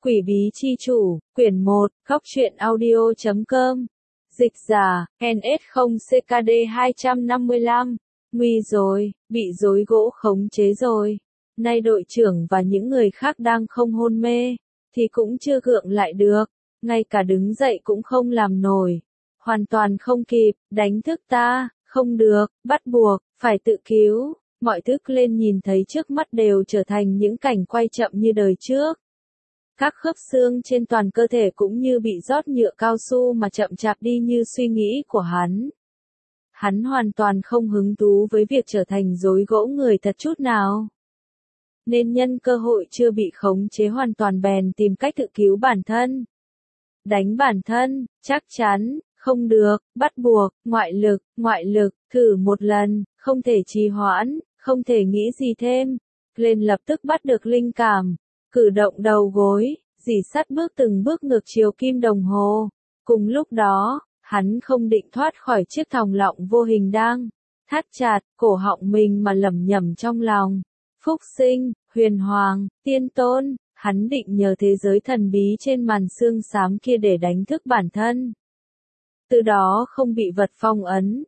Quỷ bí chi chủ, quyển 1, góc truyện audio.com. Dịch giả, NS0CKD 255. Nguy rồi, bị rối gỗ khống chế rồi. Nay đội trưởng và những người khác đang không hôn mê, thì cũng chưa gượng lại được. Ngay cả đứng dậy cũng không làm nổi. Hoàn toàn không kịp, đánh thức ta, không được, bắt buộc, phải tự cứu. Mọi thứ lên nhìn thấy trước mắt đều trở thành những cảnh quay chậm như đời trước. Các khớp xương trên toàn cơ thể cũng như bị rót nhựa cao su mà chậm chạp đi như suy nghĩ của hắn. Hắn hoàn toàn không hứng thú với việc trở thành rối gỗ người thật chút nào. Nên nhân cơ hội chưa bị khống chế hoàn toàn bèn tìm cách tự cứu bản thân. Đánh bản thân, chắc chắn, không được, bắt buộc, ngoại lực, thử một lần, không thể trì hoãn, không thể nghĩ gì thêm. Lên lập tức bắt được linh cảm. Cử động đầu gối, dì sắt bước từng bước ngược chiều kim đồng hồ. Cùng lúc đó, hắn không định thoát khỏi chiếc thòng lọng vô hình đang thắt chặt cổ họng mình mà lẩm nhẩm trong lòng. Phúc sinh, huyền hoàng, tiên tôn, hắn định nhờ thế giới thần bí trên màn xương xám kia để đánh thức bản thân. Từ đó không bị vật phong ấn.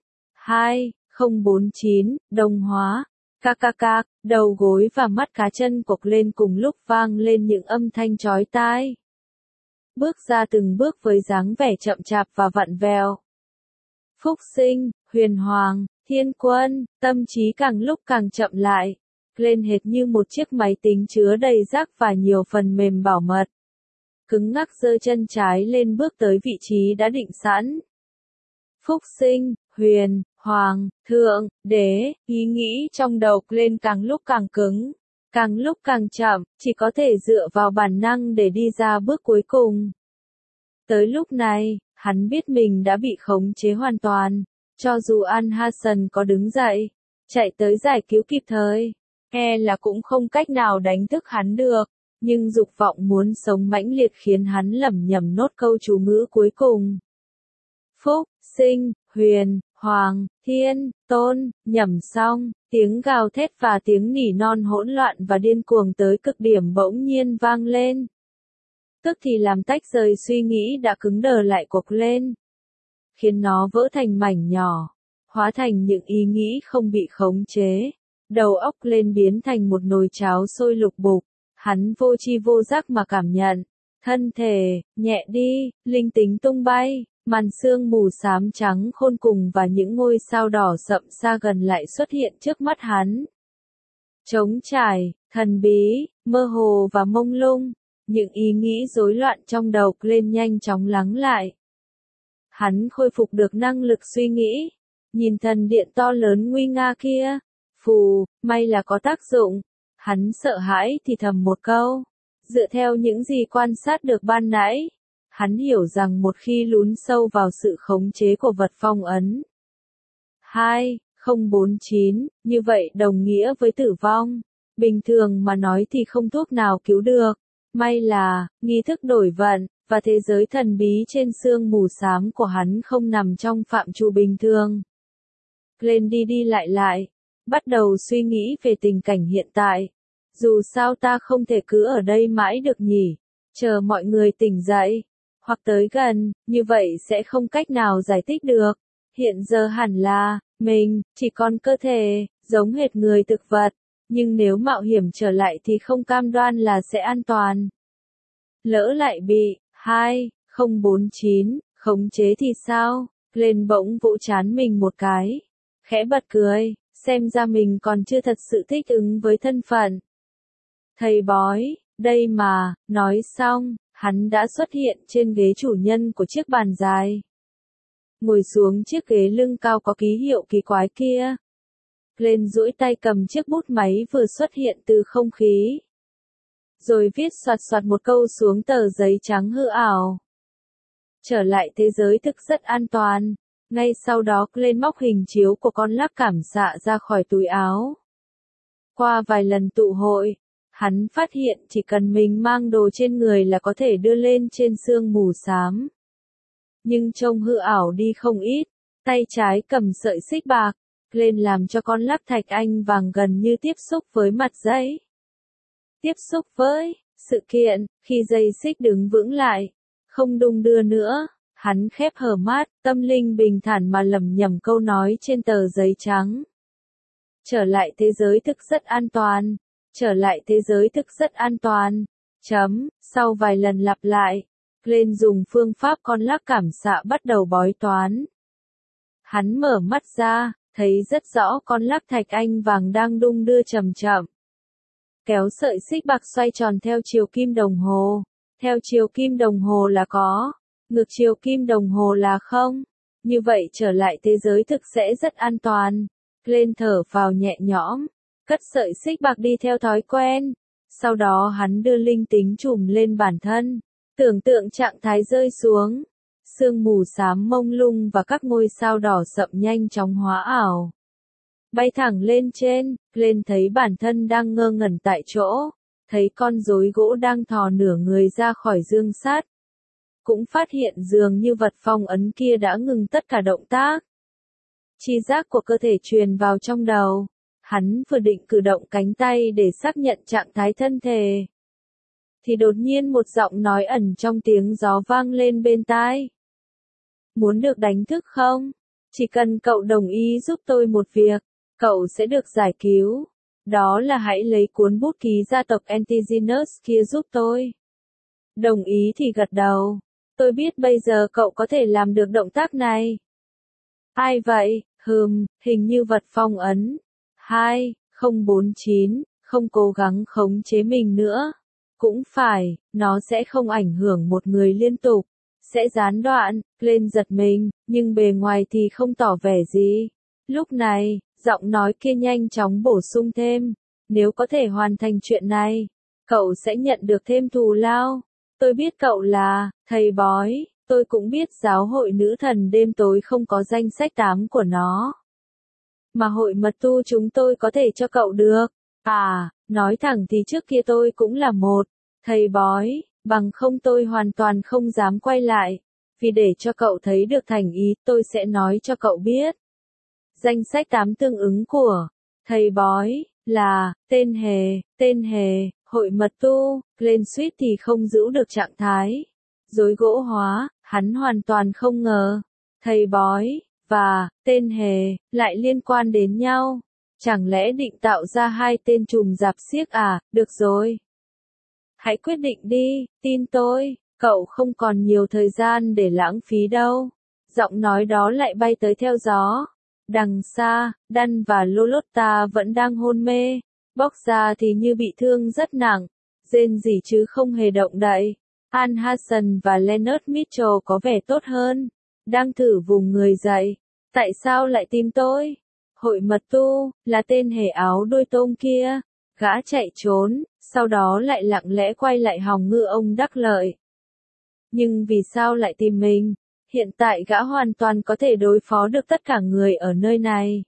2049, đồng hóa. Cạc, đầu gối và mắt cá chân cộc lên cùng lúc vang lên những âm thanh chói tai. Bước ra từng bước với dáng vẻ chậm chạp và vặn vẹo. Phúc sinh, huyền hoàng, thiên quân, tâm trí càng lúc càng chậm lại. Lên hệt như một chiếc máy tính chứa đầy rác và nhiều phần mềm bảo mật. Cứng ngắc giơ chân trái lên bước tới vị trí đã định sẵn. Phúc sinh, huyền, hoàng, thượng, đế, ý nghĩ trong đầu lên càng lúc càng cứng, càng lúc càng chậm, chỉ có thể dựa vào bản năng để đi ra bước cuối cùng. Tới lúc này, hắn biết mình đã bị khống chế hoàn toàn, cho dù An Hassan có đứng dậy, chạy tới giải cứu kịp thời, là cũng không cách nào đánh thức hắn được, nhưng dục vọng muốn sống mãnh liệt khiến hắn lẩm nhẩm nốt câu chú ngữ cuối cùng. Phúc, sinh, huyền, hoàng, thiên, tôn, nhẩm xong, tiếng gào thét và tiếng nỉ non hỗn loạn và điên cuồng tới cực điểm bỗng nhiên vang lên. Tức thì làm tách rời suy nghĩ đã cứng đờ lại cộc lên. Khiến nó vỡ thành mảnh nhỏ, hóa thành những ý nghĩ không bị khống chế. Đầu óc lên biến thành một nồi cháo sôi lục bục, hắn vô tri vô giác mà cảm nhận. Thân thể, nhẹ đi, linh tính tung bay. Màn sương mù xám trắng khôn cùng và những ngôi sao đỏ sậm xa gần lại xuất hiện trước mắt hắn. Trống trải, thần bí, mơ hồ và mông lung, những ý nghĩ rối loạn trong đầu lên nhanh chóng lắng lại. Hắn khôi phục được năng lực suy nghĩ, nhìn thần điện to lớn nguy nga kia, phù, may là có tác dụng. Hắn sợ hãi thì thầm một câu, dựa theo những gì quan sát được ban nãy. Hắn hiểu rằng một khi lún sâu vào sự khống chế của vật phong ấn 2049, như vậy đồng nghĩa với tử vong. Bình thường mà nói thì không thuốc nào cứu được. May là, nghi thức đổi vận, và thế giới thần bí trên sương mù xám của hắn không nằm trong phạm trù bình thường. Lên đi lại, bắt đầu suy nghĩ về tình cảnh hiện tại. Dù sao ta không thể cứ ở đây mãi được nhỉ, chờ mọi người tỉnh dậy. Hoặc tới gần, như vậy sẽ không cách nào giải thích được. Hiện giờ hẳn là, mình, chỉ còn cơ thể, giống hệt người thực vật. Nhưng nếu mạo hiểm trở lại thì không cam đoan là sẽ an toàn. Lỡ lại bị, 2049, khống chế thì sao? Lên bỗng vỗ trán mình một cái. Khẽ bật cười, xem ra mình còn chưa thật sự thích ứng với thân phận. Thầy bói, đây mà, nói xong. Hắn đã xuất hiện trên ghế chủ nhân của chiếc bàn dài. Ngồi xuống chiếc ghế lưng cao có ký hiệu kỳ quái kia. Lên duỗi tay cầm chiếc bút máy vừa xuất hiện từ không khí. Rồi viết soạt một câu xuống tờ giấy trắng hư ảo. Trở lại thế giới thực rất an toàn. Ngay sau đó lên móc hình chiếu của con lắc cảm xạ ra khỏi túi áo. Qua vài lần tụ hội, hắn phát hiện chỉ cần mình mang đồ trên người là có thể đưa lên trên sương mù xám. Nhưng trông hư ảo đi không ít, tay trái cầm sợi xích bạc, lên làm cho con lắc thạch anh vàng gần như tiếp xúc với mặt giấy. Tiếp xúc với, sự kiện, khi dây xích đứng vững lại, không đung đưa nữa, hắn khép hờ mắt, tâm linh bình thản mà lẩm nhẩm câu nói trên tờ giấy trắng. Trở lại thế giới thực rất an toàn, trở lại thế giới thực rất an toàn. Sau vài lần lặp lại, Glenn dùng phương pháp con lắc cảm xạ bắt đầu bói toán. Hắn mở mắt ra, thấy rất rõ con lắc thạch anh vàng đang đung đưa chậm chậm. Kéo sợi xích bạc xoay tròn theo chiều kim đồng hồ. Theo chiều kim đồng hồ là có, ngược chiều kim đồng hồ là không. Như vậy trở lại thế giới thực sẽ rất an toàn. Glenn thở vào nhẹ nhõm, cất sợi xích bạc đi theo thói quen. Sau đó hắn đưa linh tính trùm lên bản thân, tưởng tượng trạng thái rơi xuống. Sương mù xám mông lung và các ngôi sao đỏ sậm nhanh chóng hóa ảo. Bay thẳng lên trên, Glenn thấy bản thân đang ngơ ngẩn tại chỗ, thấy con rối gỗ đang thò nửa người ra khỏi dương sắt. Cũng phát hiện dường như vật phong ấn kia đã ngừng tất cả động tác. Chi giác của cơ thể truyền vào trong đầu. Hắn vừa định cử động cánh tay để xác nhận trạng thái thân thể. Thì đột nhiên một giọng nói ẩn trong tiếng gió vang lên bên tai. Muốn được đánh thức không? Chỉ cần cậu đồng ý giúp tôi một việc, cậu sẽ được giải cứu. Đó là hãy lấy cuốn bút ký gia tộc Antigenus kia giúp tôi. Đồng ý thì gật đầu. Tôi biết bây giờ cậu có thể làm được động tác này. Ai vậy? Hình như vật phong ấn. 2049, không cố gắng khống chế mình nữa. Cũng phải, nó sẽ không ảnh hưởng một người liên tục. Sẽ gián đoạn, Glenn giật mình, nhưng bề ngoài thì không tỏ vẻ gì. Lúc này, giọng nói kia nhanh chóng bổ sung thêm. Nếu có thể hoàn thành chuyện này, cậu sẽ nhận được thêm thù lao. Tôi biết cậu là thầy bói, tôi cũng biết giáo hội nữ thần đêm tối không có danh sách 8 của nó. Mà hội mật tu chúng tôi có thể cho cậu được. Nói thẳng thì trước kia tôi cũng là một thầy bói, bằng không tôi hoàn toàn không dám quay lại. Vì để cho cậu thấy được thành ý, tôi sẽ nói cho cậu biết. Danh sách 8 tương ứng của thầy bói là tên hề, hội mật tu. Glenn suýt thì không giữ được trạng thái rối gỗ hóa, hắn hoàn toàn không ngờ thầy bói và tên hề lại liên quan đến nhau. Chẳng lẽ định tạo ra hai tên trùm rạp xiếc à? Được rồi, hãy quyết định đi, tin tôi, cậu không còn nhiều thời gian để lãng phí đâu. Giọng nói đó lại bay tới theo gió. Đằng xa, Dan và Lolotta vẫn đang hôn mê. Boxer thì như bị thương rất nặng, rên rỉ chứ không hề động đậy. Ann Hassan và Leonard Mitchell có vẻ tốt hơn, đang thử vùng người dậy. Tại sao lại tìm tôi? Hội mật tu, là tên hề áo đuôi tôm kia. Gã chạy trốn, sau đó lại lặng lẽ quay lại hòng ngư ông đắc lợi. Nhưng vì sao lại tìm mình? Hiện tại gã hoàn toàn có thể đối phó được tất cả người ở nơi này.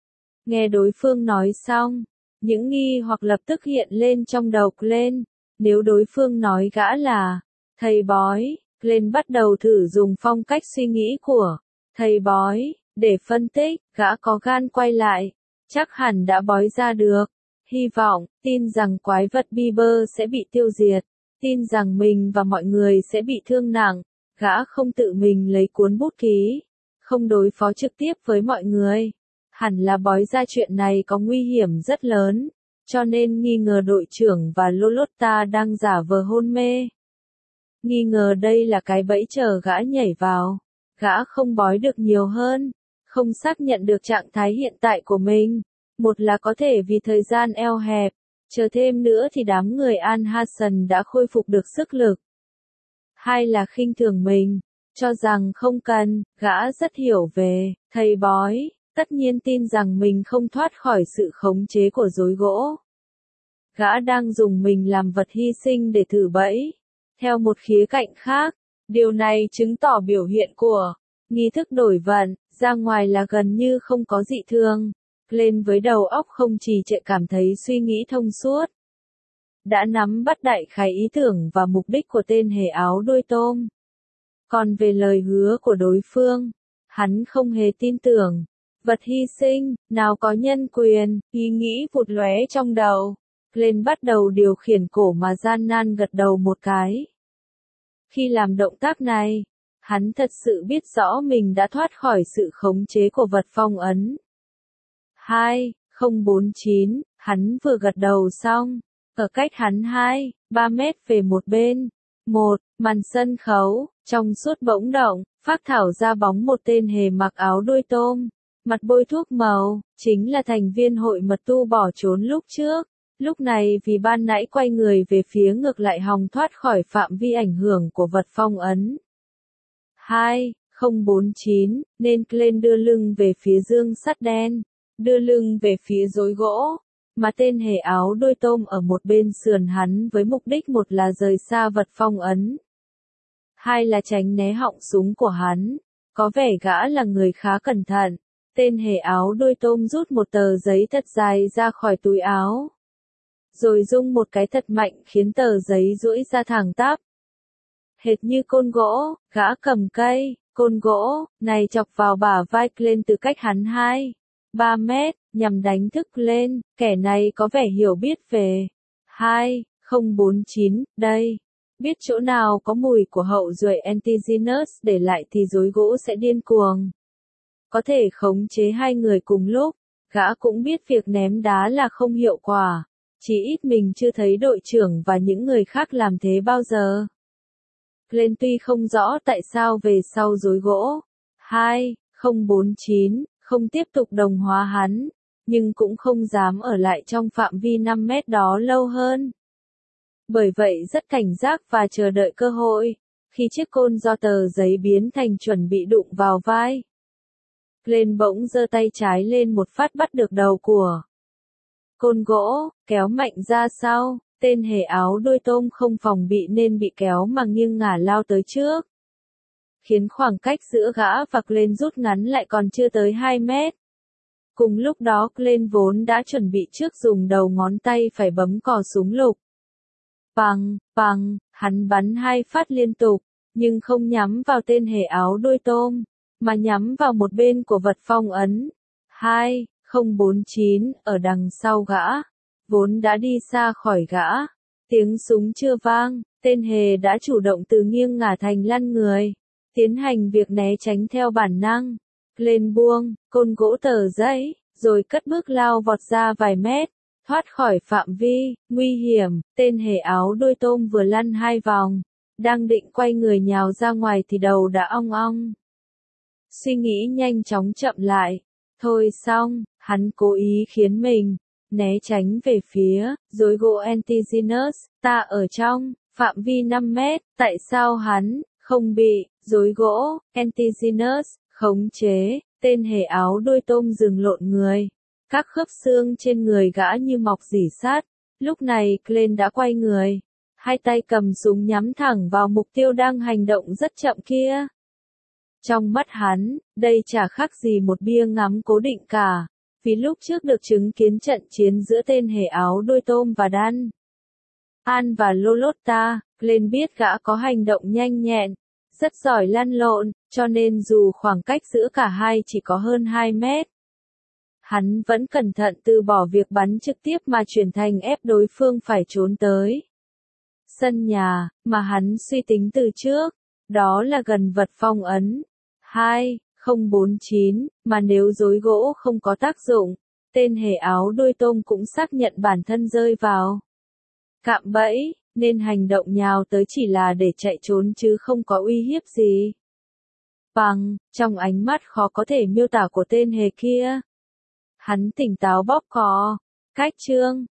Nghe đối phương nói xong, những nghi hoặc lập tức hiện lên trong đầu Glenn. Nếu đối phương nói gã là thầy bói, Glenn bắt đầu thử dùng phong cách suy nghĩ của thầy bói để phân tích. Gã có gan quay lại, chắc hẳn đã bói ra được. Hy vọng, tin rằng quái vật Bieber sẽ bị tiêu diệt, tin rằng mình và mọi người sẽ bị thương nặng. Gã không tự mình lấy cuốn bút ký, không đối phó trực tiếp với mọi người. Hẳn là bói ra chuyện này có nguy hiểm rất lớn, cho nên nghi ngờ đội trưởng và Lolotta đang giả vờ hôn mê. Nghi ngờ đây là cái bẫy chờ gã nhảy vào. Gã không bói được nhiều hơn, không xác nhận được trạng thái hiện tại của mình. Một là có thể vì thời gian eo hẹp, chờ thêm nữa thì đám người Ann Hassan đã khôi phục được sức lực. Hai là khinh thường mình, cho rằng không cần. Gã rất hiểu về thầy bói, tất nhiên tin rằng mình không thoát khỏi sự khống chế của rối gỗ. Gã đang dùng mình làm vật hy sinh để thử bẫy. Theo một khía cạnh khác, điều này chứng tỏ biểu hiện của nghi thức đổi vận ra ngoài là gần như không có dị thường. Lên với đầu óc không trì trệ cảm thấy suy nghĩ thông suốt. Đã nắm bắt đại khái ý tưởng và mục đích của tên hề áo đuôi tôm. Còn về lời hứa của đối phương, hắn không hề tin tưởng. Vật hy sinh, nào có nhân quyền, ý nghĩ vụt lóe trong đầu. Glenn bắt đầu điều khiển cổ mà gian nan gật đầu một cái. Khi làm động tác này, hắn thật sự biết rõ mình đã thoát khỏi sự khống chế của vật phong ấn. 2049, hắn vừa gật đầu xong, ở cách hắn 2-3 mét về một bên. Màn sân khấu, trong suốt bỗng động, phác thảo ra bóng một tên hề mặc áo đuôi tôm, mặt bôi thuốc màu, chính là thành viên hội mật tu bỏ trốn lúc trước. Lúc này vì ban nãy quay người về phía ngược lại hòng thoát khỏi phạm vi ảnh hưởng của vật phong ấn. 2049, nên Glenn đưa lưng về phía dương sắt đen, đưa lưng về phía rối gỗ, mà tên hề áo đuôi tôm ở một bên sườn hắn với mục đích một là rời xa vật phong ấn, hai là tránh né họng súng của hắn. Có vẻ gã là người khá cẩn thận. Tên hề áo đuôi tôm rút một tờ giấy thật dài ra khỏi túi áo, rồi rung một cái thật mạnh khiến tờ giấy duỗi ra thẳng tắp. Hệt như côn gỗ, gã cầm cây, côn gỗ, này chọc vào bả vai Glenn từ cách hắn 2-3 mét, nhằm đánh thức lên, kẻ này có vẻ hiểu biết về 2049, đây. Biết chỗ nào có mùi của hậu duệ Antigenus để lại thì rối gỗ sẽ điên cuồng. Có thể khống chế hai người cùng lúc, gã cũng biết việc ném đá là không hiệu quả. Chỉ ít mình chưa thấy đội trưởng và những người khác làm thế bao giờ. Glenn tuy không rõ tại sao về sau rối gỗ 2049 không tiếp tục đồng hóa hắn, nhưng cũng không dám ở lại trong phạm vi 5 mét đó lâu hơn. Bởi vậy rất cảnh giác và chờ đợi cơ hội, khi chiếc côn do tờ giấy biến thành chuẩn bị đụng vào vai. Glenn bỗng giơ tay trái lên một phát bắt được đầu của côn gỗ, kéo mạnh ra sau, tên hề áo đuôi tôm không phòng bị nên bị kéo mà nghiêng ngả lao tới trước. Khiến khoảng cách giữa gã và Glenn rút ngắn lại còn chưa tới 2 mét. Cùng lúc đó Glenn vốn đã chuẩn bị trước dùng đầu ngón tay phải bấm cò súng lục. Bằng, hắn bắn 2 phát liên tục, nhưng không nhắm vào tên hề áo đuôi tôm, mà nhắm vào một bên của vật phong ấn. 2049, ở đằng sau gã, vốn đã đi xa khỏi gã. Tiếng súng chưa vang, tên hề đã chủ động từ nghiêng ngả thành lăn người, tiến hành việc né tránh theo bản năng. Glenn buông côn gỗ tờ giấy, rồi cất bước lao vọt ra vài mét, thoát khỏi phạm vi nguy hiểm. Tên hề áo đuôi tôm vừa lăn 2 vòng, đang định quay người nhào ra ngoài thì đầu đã ong ong. Suy nghĩ nhanh chóng chậm lại. Thôi xong, hắn cố ý khiến mình né tránh về phía rối gỗ Antigenus. Ta ở trong phạm vi 5 mét, tại sao hắn không bị rối gỗ Antigenus khống chế? Tên hề áo đuôi tôm dừng lộn người, các khớp xương trên người gã như mọc rỉ sắt. Lúc này Glenn đã quay người, hai tay cầm súng nhắm thẳng vào mục tiêu đang hành động rất chậm kia. Trong mắt hắn, đây chả khác gì một bia ngắm cố định cả, vì lúc trước được chứng kiến trận chiến giữa tên hề áo đuôi tôm và Dan An và Lolotta, Glenn biết gã có hành động nhanh nhẹn, rất giỏi lăn lộn, cho nên dù khoảng cách giữa cả hai chỉ có hơn 2 mét, hắn vẫn cẩn thận từ bỏ việc bắn trực tiếp mà chuyển thành ép đối phương phải trốn tới sân nhà, mà hắn suy tính từ trước, đó là gần vật phong ấn. 2049, mà nếu rối gỗ không có tác dụng, tên hề áo đuôi tôm cũng xác nhận bản thân rơi vào cạm bẫy, nên hành động nhào tới chỉ là để chạy trốn chứ không có uy hiếp gì. Trong ánh mắt khó có thể miêu tả của tên hề kia, hắn tỉnh táo bóp cò, cách chương